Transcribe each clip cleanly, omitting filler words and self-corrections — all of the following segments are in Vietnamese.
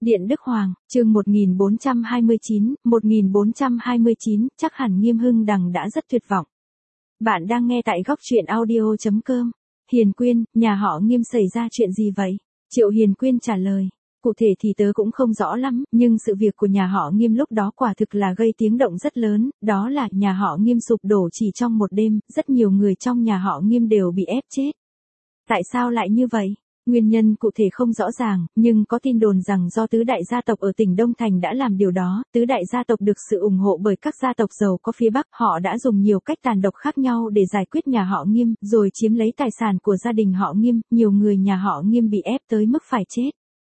Điện Đức Hoàng, chương 1429, chắc hẳn Nghiêm Hưng Đằng đã rất tuyệt vọng. Bạn đang nghe tại góc truyện audio.com. Hiền Quyên, nhà họ Nghiêm xảy ra chuyện gì vậy? Triệu Hiền Quyên trả lời. Cụ thể thì tớ cũng không rõ lắm, nhưng sự việc của nhà họ Nghiêm lúc đó quả thực là gây tiếng động rất lớn, đó là nhà họ Nghiêm sụp đổ chỉ trong một đêm, rất nhiều người trong nhà họ Nghiêm đều bị ép chết. Tại sao lại như vậy? Nguyên nhân cụ thể không rõ ràng, nhưng có tin đồn rằng do tứ đại gia tộc ở tỉnh Đông Thành đã làm điều đó, tứ đại gia tộc được sự ủng hộ bởi các gia tộc giàu có phía Bắc, họ đã dùng nhiều cách tàn độc khác nhau để giải quyết nhà họ Nghiêm, rồi chiếm lấy tài sản của gia đình họ Nghiêm, nhiều người nhà họ Nghiêm bị ép tới mức phải chết.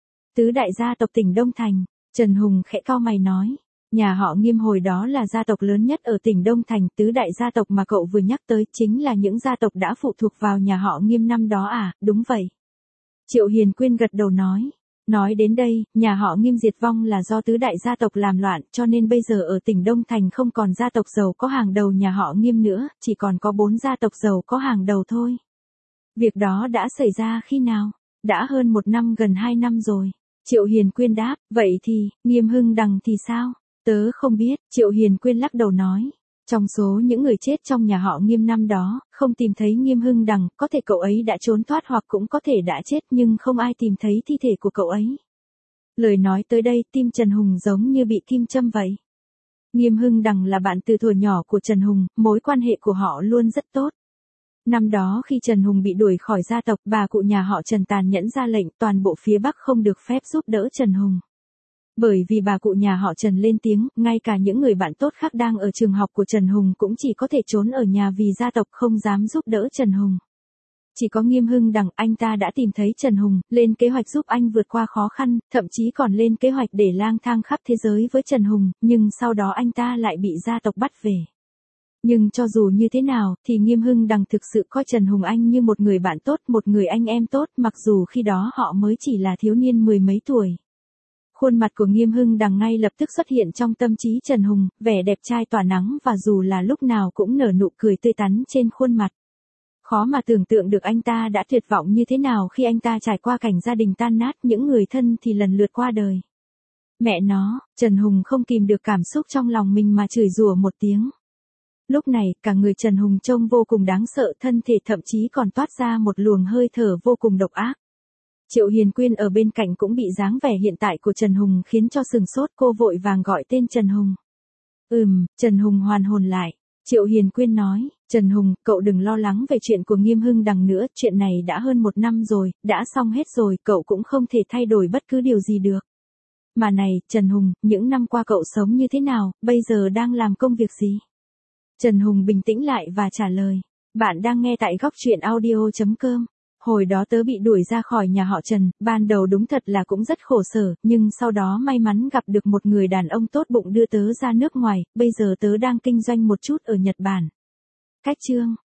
Tứ đại gia tộc tỉnh Đông Thành, Trần Hùng khẽ cau mày nói. Nhà họ Nghiêm hồi đó là gia tộc lớn nhất ở tỉnh Đông Thành, tứ đại gia tộc mà cậu vừa nhắc tới chính là những gia tộc đã phụ thuộc vào nhà họ Nghiêm năm đó à? Đúng vậy. Triệu Hiền Quyên gật đầu nói. Nói đến đây, nhà họ Nghiêm diệt vong là do tứ đại gia tộc làm loạn, cho nên bây giờ ở tỉnh Đông Thành không còn gia tộc giàu có hàng đầu nhà họ Nghiêm nữa, chỉ còn có 4 gia tộc giàu có hàng đầu thôi. Việc đó đã xảy ra khi nào? Đã hơn 1 năm, gần 2 năm rồi. Triệu Hiền Quyên đáp, vậy thì, Nghiêm Hưng Đằng thì sao? Tớ không biết, Triệu Hiền Quyên lắc đầu nói. Trong số những người chết trong nhà họ Nghiêm năm đó, không tìm thấy Nghiêm Hưng Đằng, có thể cậu ấy đã trốn thoát hoặc cũng có thể đã chết nhưng không ai tìm thấy thi thể của cậu ấy. Lời nói tới đây, tim Trần Hùng giống như bị kim châm vậy. Nghiêm Hưng Đằng là bạn từ thuở nhỏ của Trần Hùng, mối quan hệ của họ luôn rất tốt. Năm đó khi Trần Hùng bị đuổi khỏi gia tộc, bà cụ nhà họ Trần tàn nhẫn ra lệnh toàn bộ phía Bắc không được phép giúp đỡ Trần Hùng. Bởi vì bà cụ nhà họ Trần lên tiếng, ngay cả những người bạn tốt khác đang ở trường học của Trần Hùng cũng chỉ có thể trốn ở nhà vì gia tộc không dám giúp đỡ Trần Hùng. Chỉ có Nghiêm Hưng Đằng, anh ta đã tìm thấy Trần Hùng, lên kế hoạch giúp anh vượt qua khó khăn, thậm chí còn lên kế hoạch để lang thang khắp thế giới với Trần Hùng, nhưng sau đó anh ta lại bị gia tộc bắt về. Nhưng cho dù như thế nào, thì Nghiêm Hưng Đằng thực sự coi Trần Hùng Anh như một người bạn tốt, một người anh em tốt, mặc dù khi đó họ mới chỉ là thiếu niên 10 mấy tuổi. Khuôn mặt của Nghiêm Hưng Đằng ngay lập tức xuất hiện trong tâm trí Trần Hùng, vẻ đẹp trai tỏa nắng và dù là lúc nào cũng nở nụ cười tươi tắn trên khuôn mặt. Khó mà tưởng tượng được anh ta đã tuyệt vọng như thế nào khi anh ta trải qua cảnh gia đình tan nát, những người thân thì lần lượt qua đời. Mẹ nó, Trần Hùng không kìm được cảm xúc trong lòng mình mà chửi rủa một tiếng. Lúc này, cả người Trần Hùng trông vô cùng đáng sợ, thân thể thậm chí còn toát ra một luồng hơi thở vô cùng độc ác. Triệu Hiền Quyên ở bên cạnh cũng bị dáng vẻ hiện tại của Trần Hùng khiến cho sừng sốt, cô vội vàng gọi tên Trần Hùng. Trần Hùng hoàn hồn lại. Triệu Hiền Quyên nói, Trần Hùng, cậu đừng lo lắng về chuyện của Nghiêm Hưng Đằng nữa, chuyện này đã hơn 1 năm rồi, đã xong hết rồi, cậu cũng không thể thay đổi bất cứ điều gì được. Mà này, Trần Hùng, những năm qua cậu sống như thế nào, bây giờ đang làm công việc gì? Trần Hùng bình tĩnh lại và trả lời. Bạn đang nghe tại góc truyện audio.com. Hồi đó tớ bị đuổi ra khỏi nhà họ Trần, ban đầu đúng thật là cũng rất khổ sở, nhưng sau đó may mắn gặp được một người đàn ông tốt bụng đưa tớ ra nước ngoài, bây giờ tớ đang kinh doanh một chút ở Nhật Bản. Cách chương